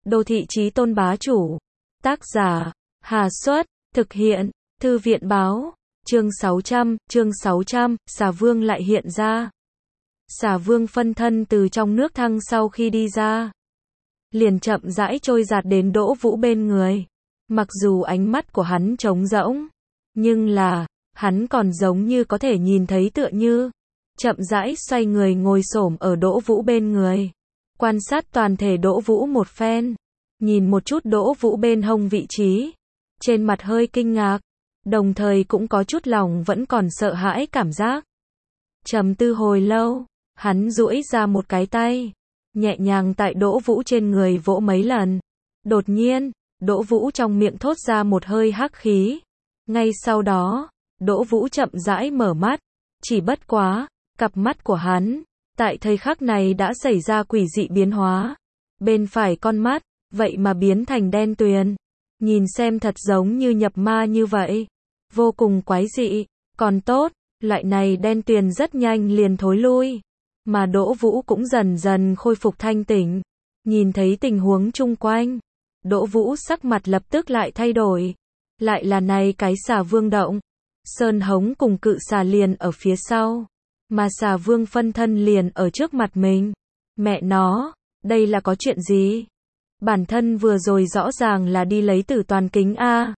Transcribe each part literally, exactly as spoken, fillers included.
Đô thị chí tôn bá chủ. Tác giả, Hà Xuất, thực hiện, Thư viện báo, chương sáu trăm, chương sáu trăm, xà vương lại hiện ra. Xà vương phân thân từ trong nước thăng sau khi đi ra, liền chậm rãi trôi giạt đến Đỗ Vũ bên người. Mặc dù ánh mắt của hắn trống rỗng, nhưng là, hắn còn giống như có thể nhìn thấy tựa như. Chậm rãi xoay người ngồi xổm ở Đỗ Vũ bên người. Quan sát toàn thể Đỗ Vũ một phen. Nhìn một chút Đỗ Vũ bên hông vị trí. Trên mặt hơi kinh ngạc. Đồng thời cũng có chút lòng vẫn còn sợ hãi cảm giác. Trầm tư hồi lâu, hắn duỗi ra một cái tay. Nhẹ nhàng tại Đỗ Vũ trên người vỗ mấy lần. Đột nhiên, Đỗ Vũ trong miệng thốt ra một hơi hắc khí. Ngay sau đó, Đỗ Vũ chậm rãi mở mắt. Chỉ bất quá, cặp mắt của hắn, tại thời khắc này đã xảy ra quỷ dị biến hóa. Bên phải con mắt, vậy mà biến thành đen tuyền. Nhìn xem thật giống như nhập ma như vậy. Vô cùng quái dị, còn tốt, loại này đen tuyền rất nhanh liền thối lui. Mà Đỗ Vũ cũng dần dần khôi phục thanh tỉnh. Nhìn thấy tình huống chung quanh, Đỗ Vũ sắc mặt lập tức lại thay đổi. Lại là này cái xà vương động. Sơn hống cùng cự xà liền ở phía sau. Mà xà vương phân thân liền ở trước mặt mình. Mẹ nó, đây là có chuyện gì? Bản thân vừa rồi rõ ràng là đi lấy tử toàn kính a.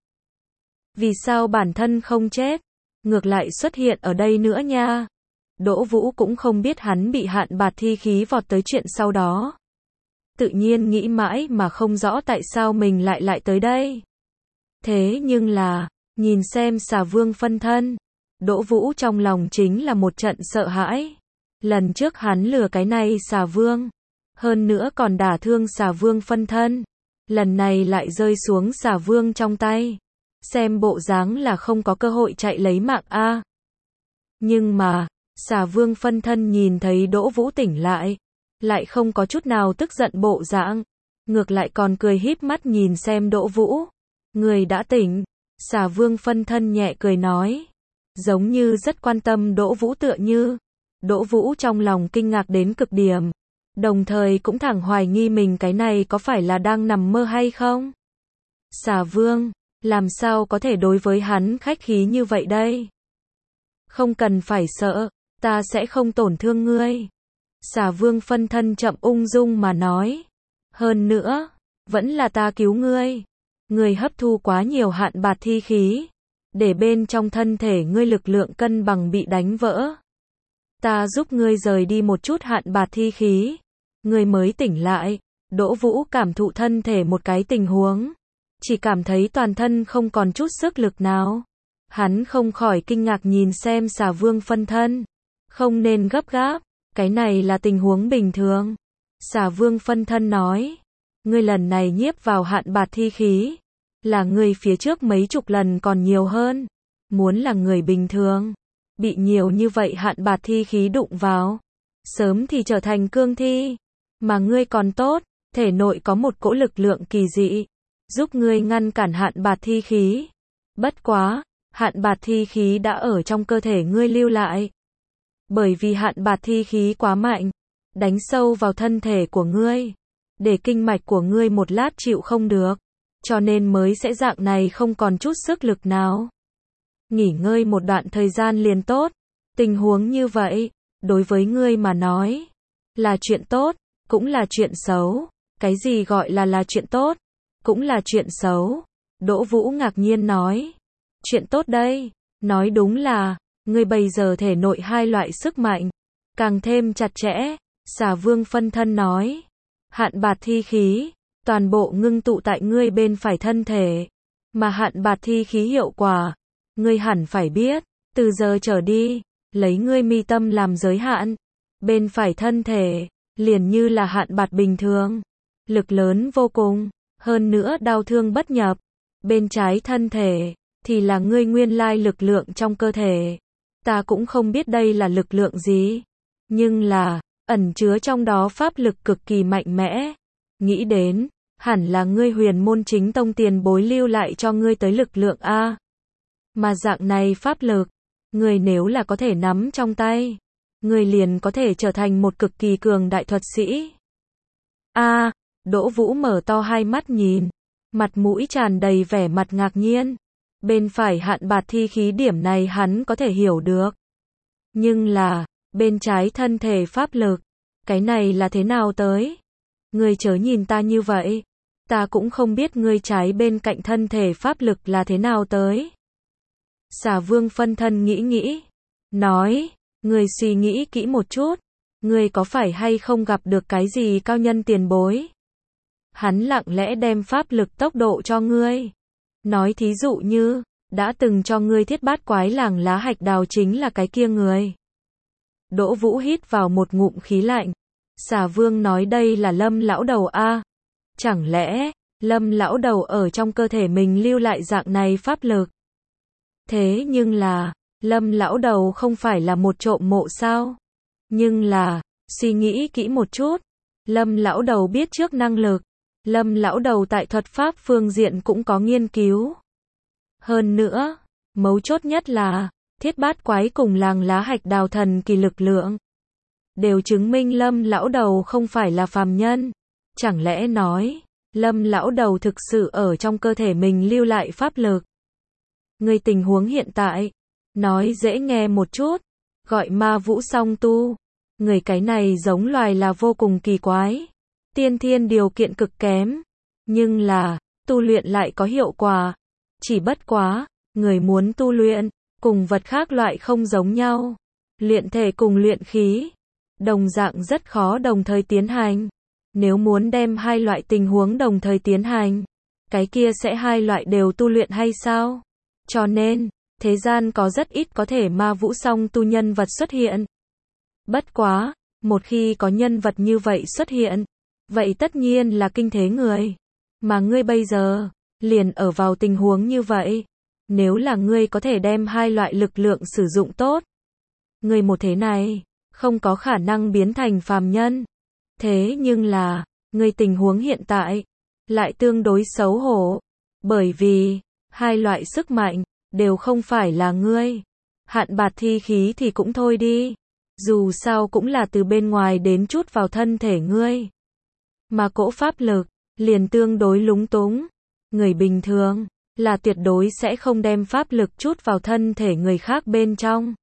Vì sao bản thân không chết? Ngược lại xuất hiện ở đây nữa nha. Đỗ Vũ cũng không biết hắn bị hạn bạt thi khí vọt tới chuyện sau đó. Tự nhiên nghĩ mãi mà không rõ tại sao mình lại lại tới đây. Thế nhưng là, nhìn xem xà vương phân thân. Đỗ Vũ trong lòng chính là một trận sợ hãi. Lần trước hắn lừa cái này xà vương. Hơn nữa còn đả thương xà vương phân thân. Lần này lại rơi xuống xà vương trong tay. Xem bộ dáng là không có cơ hội chạy lấy mạng a. Nhưng mà, xà vương phân thân nhìn thấy Đỗ Vũ tỉnh lại. Lại không có chút nào tức giận bộ dạng. Ngược lại còn cười híp mắt nhìn xem Đỗ Vũ. Người đã tỉnh. Xà vương phân thân nhẹ cười nói. Giống như rất quan tâm Đỗ Vũ tựa như. Đỗ Vũ trong lòng kinh ngạc đến cực điểm. Đồng thời cũng thẳng hoài nghi mình cái này có phải là đang nằm mơ hay không? Xà vương, làm sao có thể đối với hắn khách khí như vậy đây? Không cần phải sợ, ta sẽ không tổn thương ngươi. Xà vương phân thân chậm ung dung mà nói. Hơn nữa, vẫn là ta cứu ngươi. Ngươi hấp thu quá nhiều hạn bạt thi khí. Để bên trong thân thể ngươi lực lượng cân bằng bị đánh vỡ. Ta giúp ngươi rời đi một chút hạn bạt thi khí. Ngươi mới tỉnh lại. Đỗ Vũ cảm thụ thân thể một cái tình huống. Chỉ cảm thấy toàn thân không còn chút sức lực nào. Hắn không khỏi kinh ngạc nhìn xem xà vương phân thân. Không nên gấp gáp. Cái này là tình huống bình thường. Xà vương phân thân nói. Ngươi lần này nhiếp vào hạn bạt thi khí. Là người phía trước mấy chục lần còn nhiều hơn. Muốn là người bình thường. Bị nhiều như vậy hạn bạt thi khí đụng vào. Sớm thì trở thành cương thi. Mà ngươi còn tốt. Thể nội có một cỗ lực lượng kỳ dị. Giúp ngươi ngăn cản hạn bạt thi khí. Bất quá. Hạn bạt thi khí đã ở trong cơ thể ngươi lưu lại. Bởi vì hạn bạt thi khí quá mạnh. Đánh sâu vào thân thể của ngươi. Để kinh mạch của ngươi một lát chịu không được. Cho nên mới sẽ dạng này không còn chút sức lực nào. Nghỉ ngơi một đoạn thời gian liền tốt. Tình huống như vậy, đối với ngươi mà nói, là chuyện tốt, cũng là chuyện xấu. Cái gì gọi là là chuyện tốt, cũng là chuyện xấu. Đỗ Vũ ngạc nhiên nói. Chuyện tốt đây, nói đúng là, ngươi bây giờ thể nội hai loại sức mạnh, càng thêm chặt chẽ. Xà vương phân thân nói. Hạn bạt thi khí. Toàn bộ ngưng tụ tại ngươi bên phải thân thể. Mà hạn bạt thi khí hiệu quả. Ngươi hẳn phải biết. Từ giờ trở đi. Lấy ngươi mi tâm làm giới hạn. Bên phải thân thể. Liền như là hạn bạt bình thường. Lực lớn vô cùng. Hơn nữa đau thương bất nhập. Bên trái thân thể. Thì là ngươi nguyên lai lực lượng trong cơ thể. Ta cũng không biết đây là lực lượng gì. Nhưng là. Ẩn chứa trong đó pháp lực cực kỳ mạnh mẽ. Nghĩ đến, hẳn là ngươi huyền môn chính tông tiền bối lưu lại cho ngươi tới lực lượng a. Mà dạng này pháp lực, ngươi nếu là có thể nắm trong tay, ngươi liền có thể trở thành một cực kỳ cường đại thuật sĩ. A, Đỗ Vũ mở to hai mắt nhìn, mặt mũi tràn đầy vẻ mặt ngạc nhiên. Bên phải hạn bạt thi khí điểm này hắn có thể hiểu được. Nhưng là, bên trái thân thể pháp lực, cái này là thế nào tới? Ngươi chớ nhìn ta như vậy, ta cũng không biết ngươi trái bên cạnh thân thể pháp lực là thế nào tới. Xà Vương phân thân nghĩ nghĩ, nói, ngươi suy nghĩ kỹ một chút, ngươi có phải hay không gặp được cái gì cao nhân tiền bối? Hắn lặng lẽ đem pháp lực tốc độ cho ngươi. Nói thí dụ như, đã từng cho ngươi thiết bát quái làng lá hạch đào chính là cái kia người. Đỗ Vũ hít vào một ngụm khí lạnh. Xà Vương nói đây là Lâm lão đầu a. Chẳng lẽ, Lâm lão đầu ở trong cơ thể mình lưu lại dạng này pháp lực? Thế nhưng là, Lâm lão đầu không phải là một trộm mộ sao? Nhưng là, suy nghĩ kỹ một chút, Lâm lão đầu biết trước năng lực, Lâm lão đầu tại thuật pháp phương diện cũng có nghiên cứu. Hơn nữa, mấu chốt nhất là, thiết bát quái cùng làng lá hạch đào thần kỳ lực lượng, đều chứng minh Lâm lão đầu không phải là phàm nhân. Chẳng lẽ nói, Lâm lão đầu thực sự ở trong cơ thể mình lưu lại pháp lực? Người tình huống hiện tại, nói dễ nghe một chút, gọi ma vũ song tu. Người cái này giống loài là vô cùng kỳ quái. Tiên thiên điều kiện cực kém, nhưng là, tu luyện lại có hiệu quả. Chỉ bất quá, người muốn tu luyện, cùng vật khác loại không giống nhau. Luyện thể cùng luyện khí, đồng dạng rất khó đồng thời tiến hành. Nếu muốn đem hai loại tình huống đồng thời tiến hành, cái kia sẽ hai loại đều tu luyện hay sao? Cho nên, thế gian có rất ít có thể ma vũ song tu nhân vật xuất hiện. Bất quá, một khi có nhân vật như vậy xuất hiện, vậy tất nhiên là kinh thế người. Mà ngươi bây giờ, liền ở vào tình huống như vậy. Nếu là ngươi có thể đem hai loại lực lượng sử dụng tốt, ngươi một thế này, không có khả năng biến thành phàm nhân. Thế nhưng là, ngươi tình huống hiện tại, lại tương đối xấu hổ. Bởi vì, hai loại sức mạnh, đều không phải là ngươi. Hạn bạt thi khí thì cũng thôi đi. Dù sao cũng là từ bên ngoài đến chút vào thân thể ngươi. Mà cỗ pháp lực, liền tương đối lúng túng. Người bình thường, là tuyệt đối sẽ không đem pháp lực chút vào thân thể người khác bên trong.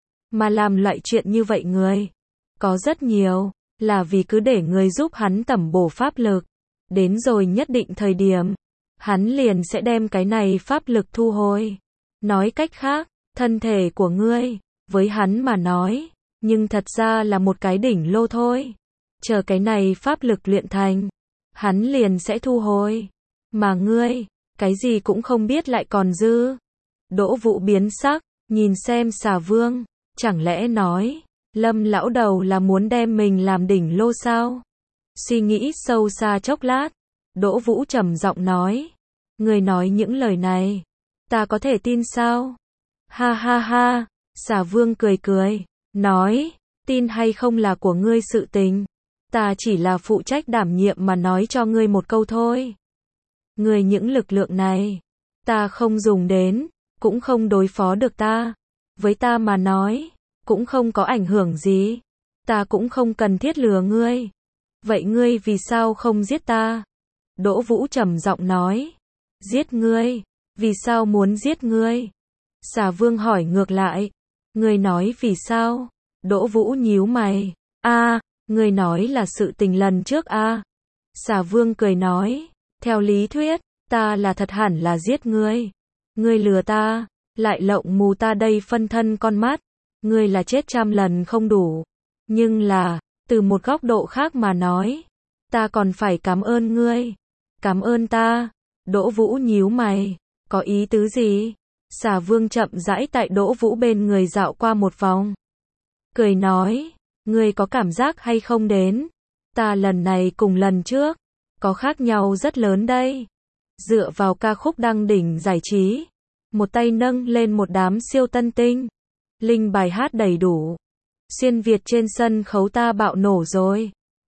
Mà làm loại chuyện như vậy người, có rất nhiều, là vì cứ để người giúp hắn tẩm bổ pháp lực. Đến rồi nhất định thời điểm, hắn liền sẽ đem cái này pháp lực thu hồi. Nói cách khác, thân thể của ngươi, với hắn mà nói, nhưng thật ra là một cái đỉnh lô thôi. Chờ cái này pháp lực luyện thành, hắn liền sẽ thu hồi. Mà ngươi, cái gì cũng không biết lại còn dư. Đỗ Vũ biến sắc, nhìn xem Xà Vương, chẳng lẽ nói, Lâm lão đầu là muốn đem mình làm đỉnh lô sao? Suy nghĩ sâu xa chốc lát, Đỗ Vũ trầm giọng nói, ngươi nói những lời này, ta có thể tin sao? Ha ha ha, Xà Vương cười cười, nói, tin hay không là của ngươi sự tình, ta chỉ là phụ trách đảm nhiệm mà nói cho ngươi một câu thôi. Ngươi những lực lượng này, ta không dùng đến, cũng không đối phó được ta. Với ta mà nói, cũng không có ảnh hưởng gì. Ta cũng không cần thiết lừa ngươi. Vậy ngươi vì sao không giết ta? Đỗ Vũ trầm giọng nói. Giết ngươi? Vì sao muốn giết ngươi? Xà Vương hỏi ngược lại. Ngươi nói vì sao? Đỗ Vũ nhíu mày. A, ngươi nói là sự tình lần trước a. À. Xà Vương cười nói. Theo lý thuyết, ta là thật hẳn là giết ngươi. Ngươi lừa ta, lại lộng mù ta đây phân thân con mắt. Ngươi là chết trăm lần không đủ. Nhưng là, từ một góc độ khác mà nói, ta còn phải cảm ơn ngươi. Cảm ơn ta. Đỗ Vũ nhíu mày. Có ý tứ gì? Xà Vương chậm rãi tại Đỗ Vũ bên người dạo qua một vòng. Cười nói, ngươi có cảm giác hay không đến? Ta lần này cùng lần trước, có khác nhau rất lớn đây. Dựa vào ca khúc đăng đỉnh giải trí, một tay nâng lên một đám siêu tân tinh. Linh bài hát đầy đủ. Xuyên Việt trên sân khấu ta bạo nổ rồi.